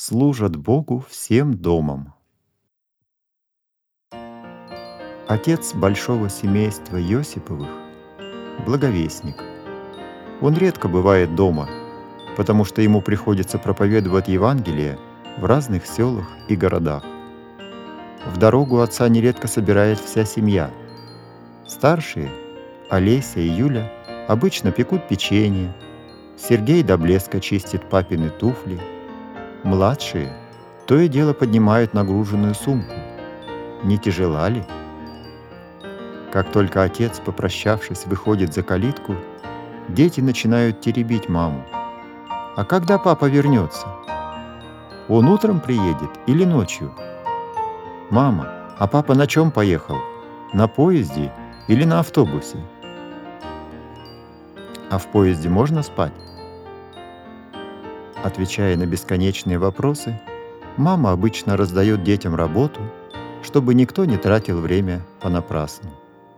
служат Богу всем домом. Отец большого семейства Йосиповых — благовестник. Он редко бывает дома, потому что ему приходится проповедовать Евангелие в разных селах и городах. В дорогу отца нередко собирает вся семья. Старшие, Олеся и Юля, обычно пекут печенье, Сергей до блеска чистит папины туфли, младшие то и дело поднимают нагруженную сумку. Не тяжела ли? Как только отец, попрощавшись, выходит за калитку, дети начинают теребить маму. А когда папа вернется? Он утром приедет или ночью? Мама, а папа на чем поехал? На поезде или на автобусе? А в поезде можно спать? Отвечая на бесконечные вопросы, мама обычно раздает детям работу, чтобы никто не тратил время понапрасну.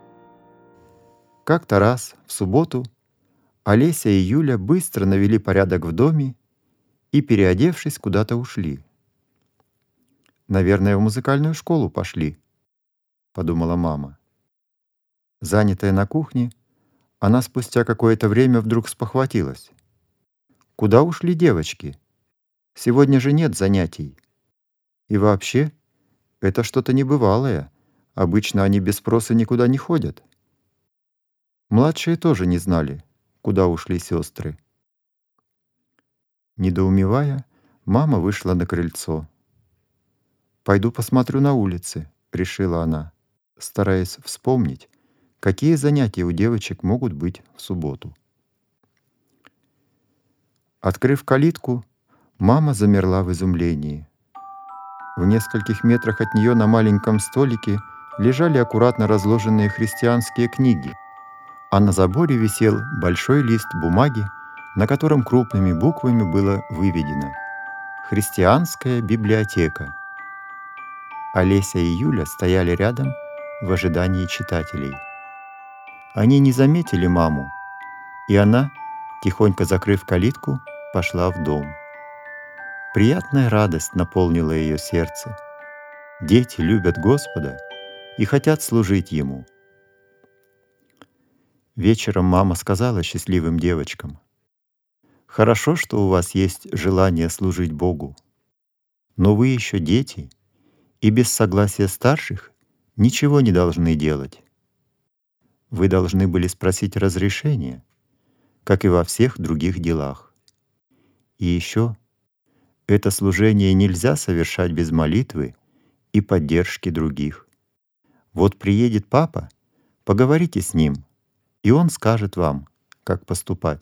Как-то раз, в субботу, Олеся и Юля быстро навели порядок в доме и, переодевшись, куда-то ушли. «Наверное, в музыкальную школу пошли», — подумала мама. Занятая на кухне, она спустя какое-то время вдруг спохватилась. «Куда ушли девочки? Сегодня же нет занятий. И вообще, это что-то небывалое. Обычно они без спроса никуда не ходят». Младшие тоже не знали, куда ушли сестры. Недоумевая, мама вышла на крыльцо. «Пойду посмотрю на улице», — решила она, стараясь вспомнить, какие занятия у девочек могут быть в субботу. Открыв калитку, мама замерла в изумлении. В нескольких метрах от нее на маленьком столике лежали аккуратно разложенные христианские книги, а на заборе висел большой лист бумаги, на котором крупными буквами было выведено «Христианская библиотека». Олеся и Юля стояли рядом в ожидании читателей. Они не заметили маму, и она, тихонько закрыв калитку, пошла в дом. Приятная радость наполнила ее сердце. Дети любят Господа и хотят служить Ему. Вечером мама сказала счастливым девочкам: «Хорошо, что у вас есть желание служить Богу, но вы еще дети, и без согласия старших ничего не должны делать. Вы должны были спросить разрешения, как и во всех других делах. И еще, это служение нельзя совершать без молитвы и поддержки других. Вот приедет папа, поговорите с ним, и он скажет вам, как поступать».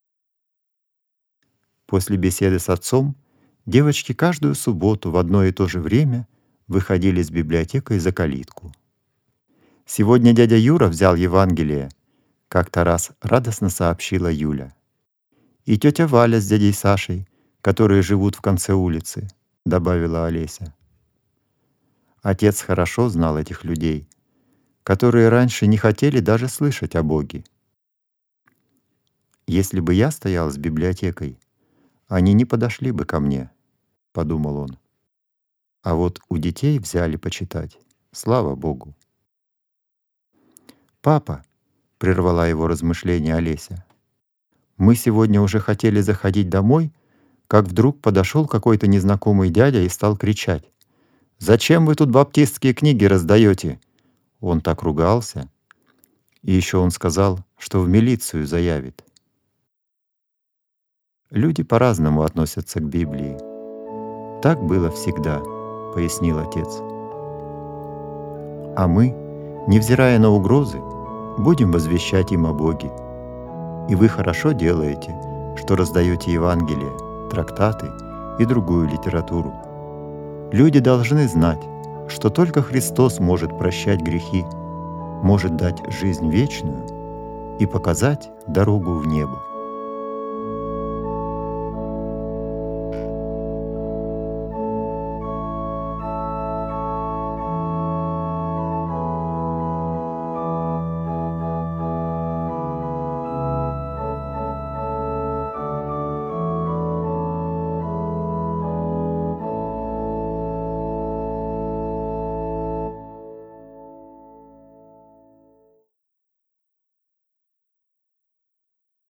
После беседы с отцом девочки каждую субботу в одно и то же время выходили с библиотекой за калитку. «Сегодня дядя Юра взял Евангелие», — как-то раз радостно сообщила Юля. «И тетя Валя с дядей Сашей, которые живут в конце улицы», — добавила Олеся. Отец хорошо знал этих людей, которые раньше не хотели даже слышать о Боге. «Если бы я стоял с библиотекой, они не подошли бы ко мне», — подумал он. А вот у детей взяли почитать, слава Богу. «Папа», — прервала его размышления Олеся, «мы сегодня уже хотели заходить домой, как вдруг подошел какой-то незнакомый дядя и стал кричать: „Зачем вы тут баптистские книги раздаете?“ Он так ругался. И еще он сказал, что в милицию заявит». Люди по-разному относятся к Библии. «Так было всегда», — пояснил отец. «А мы, невзирая на угрозы, будем возвещать им о Боге. И вы хорошо делаете, что раздаете Евангелие, трактаты и другую литературу. Люди должны знать, что только Христос может прощать грехи, может дать жизнь вечную и показать дорогу в небо.